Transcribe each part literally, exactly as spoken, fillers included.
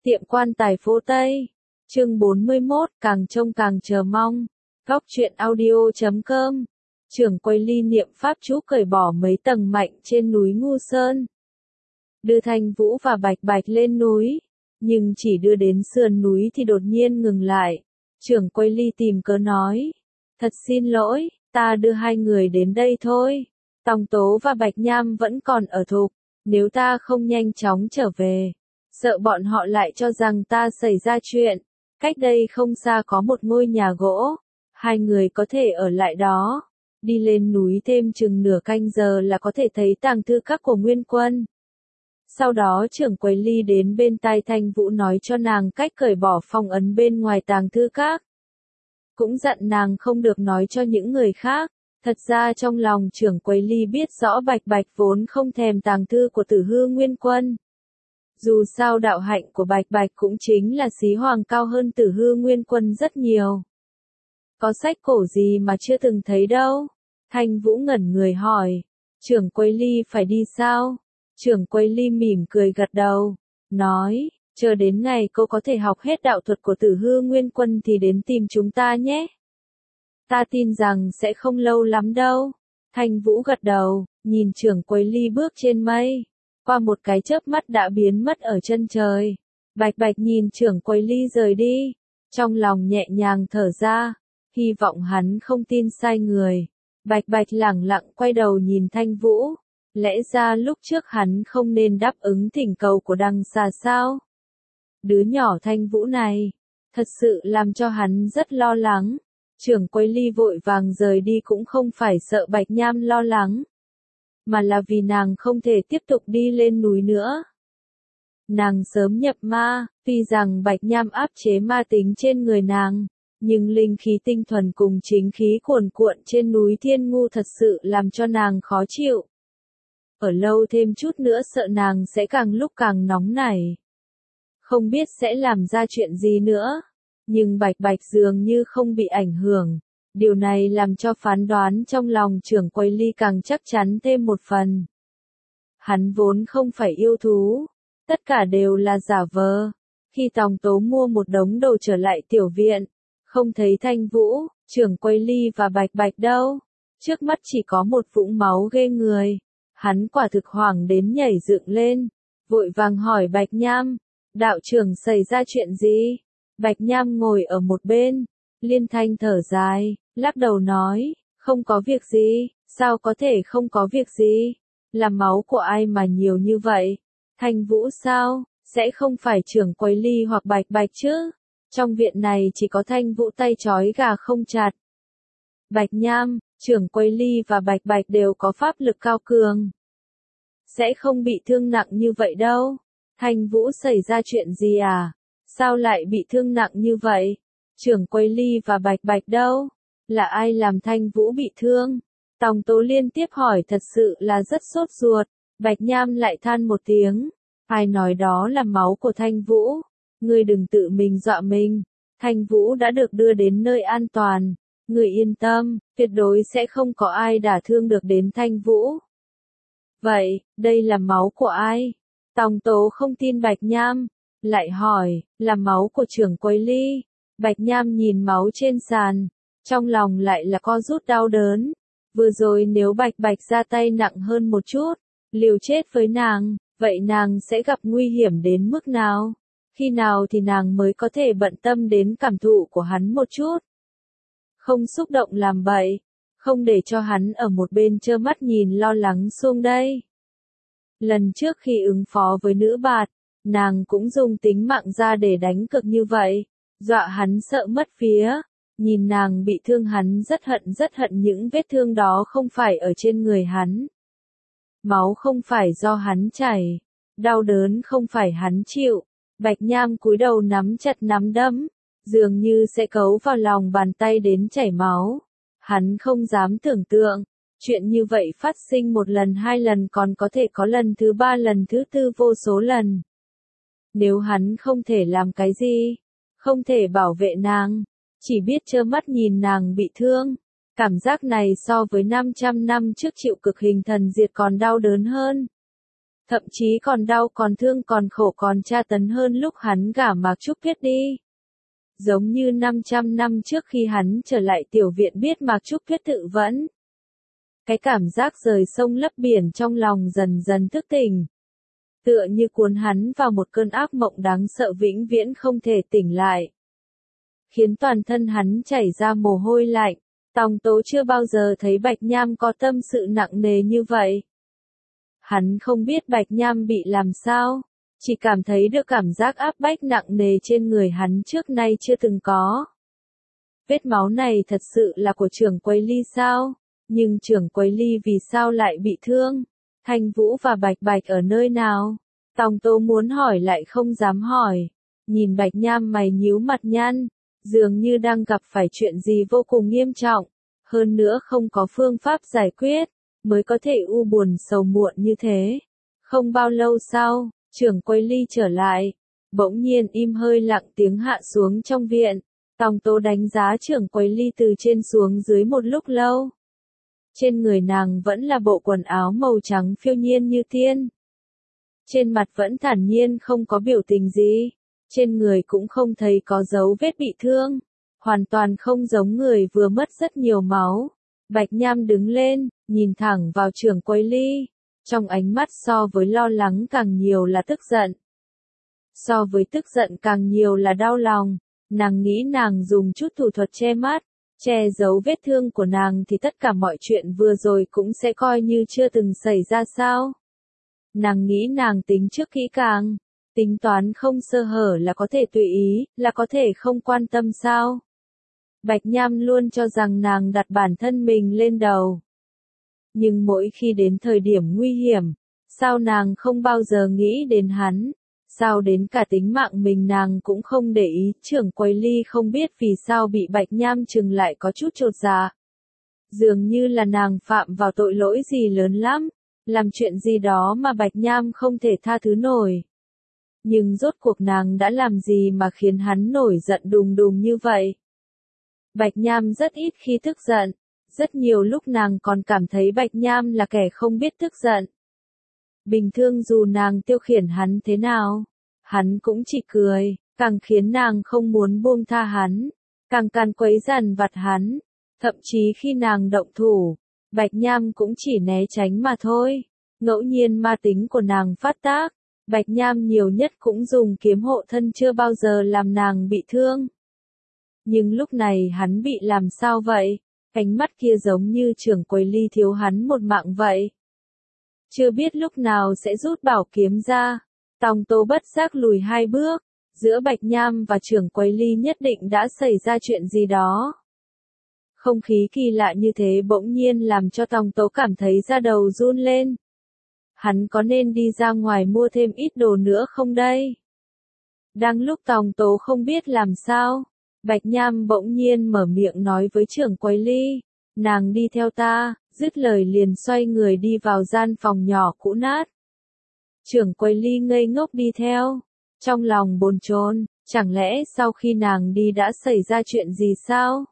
Tiệm quan tài phố Tây. Chương bốn mươi mốt, càng trông càng chờ mong. Góc truyện audio chấm com. Trưởng quầy ly niệm pháp chú cởi bỏ mấy tầng mạnh trên núi Ngu Sơn. Đưa Thanh Vũ và Bạch Bạch lên núi, nhưng chỉ đưa đến sườn núi thì đột nhiên ngừng lại. Trưởng quầy ly tìm cớ nói, thật xin lỗi, ta đưa hai người đến đây thôi. Tòng Tố và Bạch Nham vẫn còn ở Thục, nếu ta không nhanh chóng trở về, sợ bọn họ lại cho rằng ta xảy ra chuyện. Cách đây không xa có một ngôi nhà gỗ, hai người có thể ở lại đó. Đi lên núi thêm chừng nửa canh giờ là có thể thấy tàng thư các của Nguyên Quân. Sau đó trưởng quầy ly đến bên tai Thanh Vũ nói cho nàng cách cởi bỏ phong ấn bên ngoài tàng thư các. Cũng dặn nàng không được nói cho những người khác. Thật ra trong lòng trưởng quầy ly biết rõ Bạch Bạch vốn không thèm tàng thư của Tử Hư Nguyên Quân. Dù sao đạo hạnh của Bạch Bạch cũng chính là xí hoàng cao hơn Tử Hư Nguyên Quân rất nhiều. Có sách cổ gì mà chưa từng thấy đâu? Thanh Vũ ngẩn người hỏi. Trưởng quầy ly phải đi sao? Trưởng quầy ly mỉm cười gật đầu, nói, chờ đến ngày cô có thể học hết đạo thuật của Tử Hư Nguyên Quân thì đến tìm chúng ta nhé. Ta tin rằng sẽ không lâu lắm đâu. Thanh Vũ gật đầu, nhìn trưởng quầy ly bước trên mây, qua một cái chớp mắt đã biến mất ở chân trời. Bạch Bạch nhìn trưởng quầy ly rời đi, trong lòng nhẹ nhàng thở ra, hy vọng hắn không tin sai người. Bạch Bạch lẳng lặng quay đầu nhìn Thanh Vũ, lẽ ra lúc trước hắn không nên đáp ứng thỉnh cầu của Đằng Xà sao? Đứa nhỏ Thanh Vũ này, thật sự làm cho hắn rất lo lắng. Trưởng quầy ly vội vàng rời đi cũng không phải sợ Bạch Nham lo lắng, mà là vì nàng không thể tiếp tục đi lên núi nữa. Nàng sớm nhập ma, tuy rằng Bạch Nham áp chế ma tính trên người nàng, nhưng linh khí tinh thuần cùng chính khí cuồn cuộn trên núi Thiên Ngu thật sự làm cho nàng khó chịu. Ở lâu thêm chút nữa sợ nàng sẽ càng lúc càng nóng nảy. Không biết sẽ làm ra chuyện gì nữa. Nhưng Bạch Bạch dường như không bị ảnh hưởng. Điều này làm cho phán đoán trong lòng trưởng quầy ly càng chắc chắn thêm một phần. Hắn vốn không phải yêu thú. Tất cả đều là giả vờ. Khi Tòng Tố mua một đống đồ trở lại tiểu viện, không thấy Thanh Vũ, trưởng quầy ly và Bạch Bạch đâu. Trước mắt chỉ có một vũng máu ghê người. Hắn quả thực hoảng đến nhảy dựng lên, vội vàng hỏi Bạch Nham, đạo trưởng xảy ra chuyện gì? Bạch Nham ngồi ở một bên, liên thanh thở dài, lắc đầu nói, không có việc gì, sao có thể không có việc gì? Là máu của ai mà nhiều như vậy? Thanh Vũ sao? Sẽ không phải trưởng quầy ly hoặc Bạch Bạch chứ? Trong viện này chỉ có Thanh Vũ tay trói gà không chặt. Bạch Nham, trưởng quầy ly và Bạch Bạch đều có pháp lực cao cường. Sẽ không bị thương nặng như vậy đâu. Thanh Vũ xảy ra chuyện gì à? Sao lại bị thương nặng như vậy? Trưởng quầy ly và Bạch Bạch đâu? Là ai làm Thanh Vũ bị thương? Tòng Tố liên tiếp hỏi thật sự là rất sốt ruột. Bạch Nham lại than một tiếng. Ai nói đó là máu của Thanh Vũ? Ngươi đừng tự mình dọa mình. Thanh Vũ đã được đưa đến nơi an toàn. Ngươi yên tâm, tuyệt đối sẽ không có ai đả thương được đến Thanh Vũ. Vậy, đây là máu của ai? Tòng Tố không tin Bạch Nham, lại hỏi, là máu của trưởng quầy ly. Bạch Nham nhìn máu trên sàn, trong lòng lại là co rút đau đớn. Vừa rồi nếu Bạch Bạch ra tay nặng hơn một chút, liều chết với nàng, vậy nàng sẽ gặp nguy hiểm đến mức nào? Khi nào thì nàng mới có thể bận tâm đến cảm thụ của hắn một chút? Không xúc động làm bậy, không để cho hắn ở một bên trơ mắt nhìn lo lắng xuông đây. Lần trước khi ứng phó với nữ bạt, nàng cũng dùng tính mạng ra để đánh cược như vậy, dọa hắn sợ mất vía. Nhìn nàng bị thương hắn rất hận rất hận những vết thương đó không phải ở trên người hắn. Máu không phải do hắn chảy, đau đớn không phải hắn chịu. Bạch Nham cúi đầu nắm chặt nắm đấm, dường như sẽ cấu vào lòng bàn tay đến chảy máu. Hắn không dám tưởng tượng, chuyện như vậy phát sinh một lần hai lần còn có thể có lần thứ ba lần thứ tư vô số lần. Nếu hắn không thể làm cái gì, không thể bảo vệ nàng, chỉ biết trơ mắt nhìn nàng bị thương, cảm giác này so với năm trăm năm trước chịu cực hình thần diệt còn đau đớn hơn. Thậm chí còn đau còn thương còn khổ còn tra tấn hơn lúc hắn gả Mạc Trúc Tuyết đi. Giống như năm trăm năm trước khi hắn trở lại tiểu viện biết Mạc Trúc Tuyết tự vẫn. Cái cảm giác rời sông lấp biển trong lòng dần dần thức tỉnh. Tựa như cuốn hắn vào một cơn ác mộng đáng sợ vĩnh viễn không thể tỉnh lại. Khiến toàn thân hắn chảy ra mồ hôi lạnh. Tòng Tố chưa bao giờ thấy Bạch Nham có tâm sự nặng nề như vậy. Hắn không biết Bạch Nham bị làm sao, chỉ cảm thấy được cảm giác áp bách nặng nề trên người hắn trước nay chưa từng có. Vết máu này thật sự là của trưởng quầy Ly sao? Nhưng trưởng quầy Ly vì sao lại bị thương? Thanh Vũ và Bạch Bạch ở nơi nào? Tòng Tố muốn hỏi lại không dám hỏi. Nhìn Bạch Nham mày nhíu mặt nhăn, dường như đang gặp phải chuyện gì vô cùng nghiêm trọng, hơn nữa không có phương pháp giải quyết, mới có thể u buồn sầu muộn như thế. Không bao lâu sau, trưởng quầy Ly trở lại, bỗng nhiên im hơi lặng tiếng hạ xuống trong viện. Tòng Tố đánh giá trưởng quầy Ly từ trên xuống dưới một lúc lâu. Trên người nàng vẫn là bộ quần áo màu trắng phiêu nhiên như tiên. Trên mặt vẫn thản nhiên không có biểu tình gì. Trên người cũng không thấy có dấu vết bị thương. Hoàn toàn không giống người vừa mất rất nhiều máu. Bạch Nham đứng lên, nhìn thẳng vào trưởng quầy Ly. Trong ánh mắt so với lo lắng càng nhiều là tức giận. So với tức giận càng nhiều là đau lòng. Nàng nghĩ nàng dùng chút thủ thuật che mắt, che giấu vết thương của nàng thì tất cả mọi chuyện vừa rồi cũng sẽ coi như chưa từng xảy ra sao. Nàng nghĩ nàng tính trước kỹ càng, tính toán không sơ hở là có thể tùy ý, là có thể không quan tâm sao. Bạch Nham luôn cho rằng nàng đặt bản thân mình lên đầu. Nhưng mỗi khi đến thời điểm nguy hiểm, sao nàng không bao giờ nghĩ đến hắn? Sao đến cả tính mạng mình nàng cũng không để ý? Trưởng quầy Ly không biết vì sao bị Bạch Nham trừng lại có chút chột dạ. Dường như là nàng phạm vào tội lỗi gì lớn lắm, làm chuyện gì đó mà Bạch Nham không thể tha thứ nổi. Nhưng rốt cuộc nàng đã làm gì mà khiến hắn nổi giận đùng đùng như vậy? Bạch Nham rất ít khi tức giận, rất nhiều lúc nàng còn cảm thấy Bạch Nham là kẻ không biết tức giận. Bình thường dù nàng tiêu khiển hắn thế nào, hắn cũng chỉ cười, càng khiến nàng không muốn buông tha hắn, càng càn quấy dằn vặt hắn. Thậm chí khi nàng động thủ, Bạch Nham cũng chỉ né tránh mà thôi. Ngẫu nhiên ma tính của nàng phát tác, Bạch Nham nhiều nhất cũng dùng kiếm hộ thân chưa bao giờ làm nàng bị thương. Nhưng lúc này hắn bị làm sao vậy? Ánh mắt kia giống như trưởng quầy Ly thiếu hắn một mạng vậy. Chưa biết lúc nào sẽ rút bảo kiếm ra. Tòng Tố bất giác lùi hai bước. Giữa Bạch Nham và trưởng quầy Ly nhất định đã xảy ra chuyện gì đó. Không khí kỳ lạ như thế bỗng nhiên làm cho Tòng Tố cảm thấy da đầu run lên. Hắn có nên đi ra ngoài mua thêm ít đồ nữa không đây? Đang lúc Tòng Tố không biết làm sao, Bạch Nham bỗng nhiên mở miệng nói với trưởng quầy Ly, nàng đi theo ta, dứt lời liền xoay người đi vào gian phòng nhỏ cũ nát. Trưởng quầy Ly ngây ngốc đi theo, trong lòng bồn chồn, chẳng lẽ sau khi nàng đi đã xảy ra chuyện gì sao?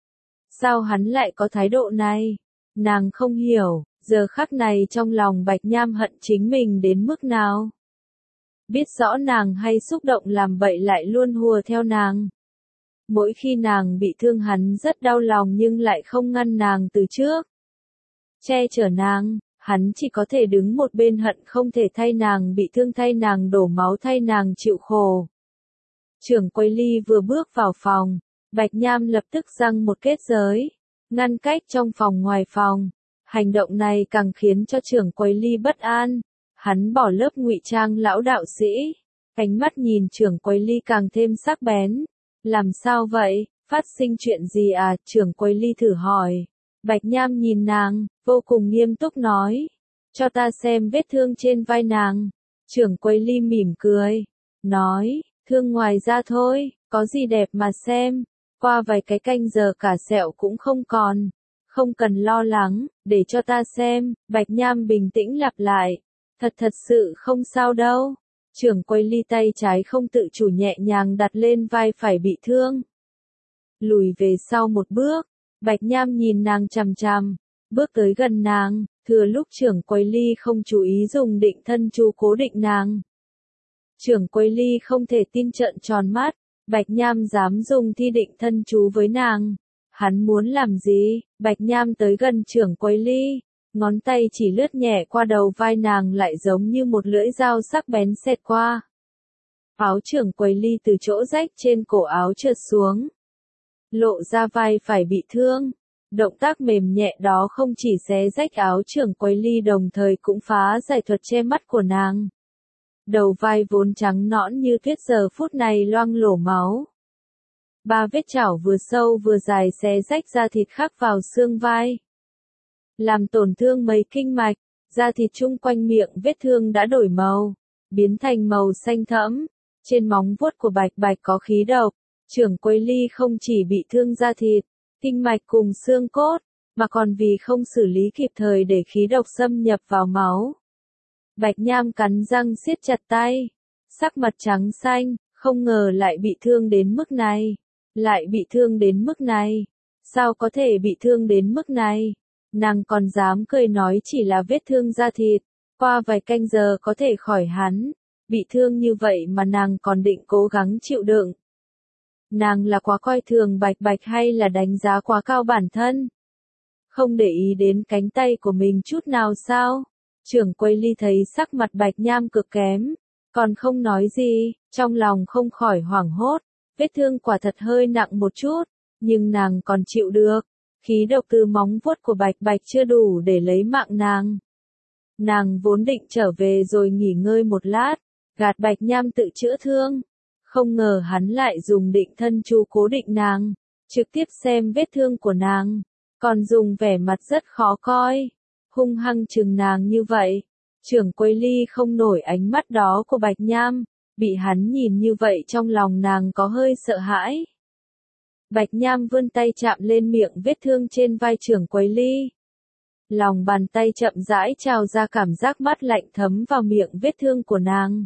Sao hắn lại có thái độ này? Nàng không hiểu, giờ khắc này trong lòng Bạch Nham hận chính mình đến mức nào. Biết rõ nàng hay xúc động làm bậy lại luôn hùa theo nàng. Mỗi khi nàng bị thương hắn rất đau lòng nhưng lại không ngăn nàng từ trước. Che chở nàng, hắn chỉ có thể đứng một bên hận không thể thay nàng bị thương, thay nàng đổ máu, thay nàng chịu khổ. Trưởng quầy Ly vừa bước vào phòng, Bạch Nham lập tức giăng một kết giới, ngăn cách trong phòng ngoài phòng. Hành động này càng khiến cho trưởng quầy Ly bất an. Hắn bỏ lớp ngụy trang lão đạo sĩ, ánh mắt nhìn trưởng quầy Ly càng thêm sắc bén. Làm sao vậy, phát sinh chuyện gì à? Trưởng quầy Ly thử hỏi. Bạch Nham nhìn nàng, vô cùng nghiêm túc nói. Cho ta xem vết thương trên vai nàng. Trưởng quầy Ly mỉm cười, nói, thương ngoài da thôi, có gì đẹp mà xem. Qua vài cái canh giờ cả sẹo cũng không còn. Không cần lo lắng, để cho ta xem. Bạch Nham bình tĩnh lặp lại. Thật thật sự không sao đâu. Trưởng quầy Ly tay trái không tự chủ nhẹ nhàng đặt lên vai phải bị thương. Lùi về sau một bước, Bạch Nham nhìn nàng chằm chằm, bước tới gần nàng, thừa lúc trưởng quầy ly không chú ý dùng định thân chú cố định nàng. Trưởng quầy ly không thể tin trợn tròn mắt, Bạch Nham dám dùng thi định thân chú với nàng. Hắn muốn làm gì? Bạch Nham tới gần trưởng quầy ly, ngón tay chỉ lướt nhẹ qua đầu vai nàng lại giống như một lưỡi dao sắc bén xẹt qua. Áo trưởng quầy ly từ chỗ rách trên cổ áo trượt xuống, lộ ra vai phải bị thương. Động tác mềm nhẹ đó không chỉ xé rách áo trưởng quầy ly đồng thời cũng phá giải thuật che mắt của nàng. Đầu vai vốn trắng nõn như tuyết giờ phút này loang lổ máu. Ba vết chảo vừa sâu vừa dài xé rách da thịt khắc vào xương vai, làm tổn thương mấy kinh mạch. Da thịt chung quanh miệng vết thương đã đổi màu, biến thành màu xanh thẫm. Trên móng vuốt của Bạch Bạch có khí độc. Trưởng quầy ly không chỉ bị thương da thịt, kinh mạch cùng xương cốt, mà còn vì không xử lý kịp thời để khí độc xâm nhập vào máu. Bạch Nham cắn răng siết chặt tay, sắc mặt trắng xanh, không ngờ lại bị thương đến mức này, lại bị thương đến mức này, sao có thể bị thương đến mức này, nàng còn dám cười nói chỉ là vết thương da thịt, qua vài canh giờ có thể khỏi hắn, bị thương như vậy mà nàng còn định cố gắng chịu đựng. Nàng là quá coi thường Bạch Bạch hay là đánh giá quá cao bản thân? Không để ý đến cánh tay của mình chút nào sao? Trưởng quầy ly thấy sắc mặt Bạch Nham cực kém, còn không nói gì, trong lòng không khỏi hoảng hốt, vết thương quả thật hơi nặng một chút, nhưng nàng còn chịu được, khí độc từ móng vuốt của Bạch Bạch chưa đủ để lấy mạng nàng. Nàng vốn định trở về rồi nghỉ ngơi một lát, gạt Bạch Nham tự chữa thương, không ngờ hắn lại dùng định thân chú cố định nàng, trực tiếp xem vết thương của nàng, còn dùng vẻ mặt rất khó coi, hung hăng chừng nàng như vậy. Trưởng quầy ly không nổi ánh mắt đó của Bạch Nham, bị hắn nhìn như vậy trong lòng nàng có hơi sợ hãi. Bạch Nham vươn tay chạm lên miệng vết thương trên vai trưởng quầy ly. Lòng bàn tay chậm rãi trào ra cảm giác mát lạnh thấm vào miệng vết thương của nàng,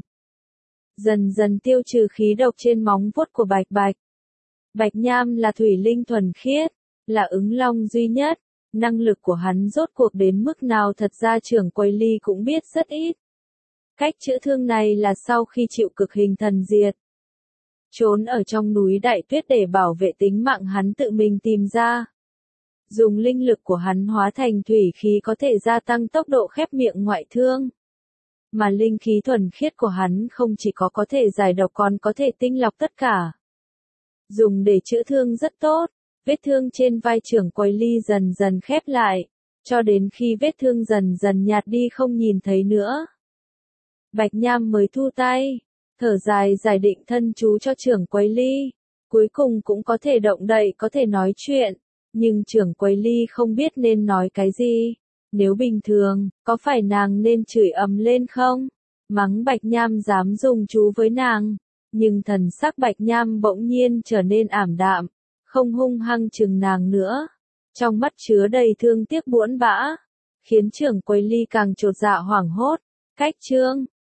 dần dần tiêu trừ khí độc trên móng vuốt của Bạch Bạch. Bạch Nham là thủy linh thuần khiết, là ứng long duy nhất, năng lực của hắn rốt cuộc đến mức nào thật ra trưởng quầy ly cũng biết rất ít. Cách chữa thương này là sau khi chịu cực hình thần diệt, trốn ở trong núi đại tuyết để bảo vệ tính mạng hắn tự mình tìm ra. Dùng linh lực của hắn hóa thành thủy khí có thể gia tăng tốc độ khép miệng ngoại thương. Mà linh khí thuần khiết của hắn không chỉ có có thể giải độc còn có thể tinh lọc tất cả. Dùng để chữa thương rất tốt, vết thương trên vai trưởng quầy ly dần dần khép lại, cho đến khi vết thương dần dần nhạt đi không nhìn thấy nữa. Bạch Nham mới thu tay, thở dài giải định thân chú cho trưởng quầy ly, cuối cùng cũng có thể động đậy có thể nói chuyện, nhưng trưởng quầy ly không biết nên nói cái gì. Nếu bình thường, có phải nàng nên chửi ầm lên không? Mắng Bạch Nham dám dùng chú với nàng. Nhưng thần sắc Bạch Nham bỗng nhiên trở nên ảm đạm, không hung hăng chừng nàng nữa. Trong mắt chứa đầy thương tiếc buỗn bã, khiến trưởng quầy ly càng chột dạ hoảng hốt. Cách chương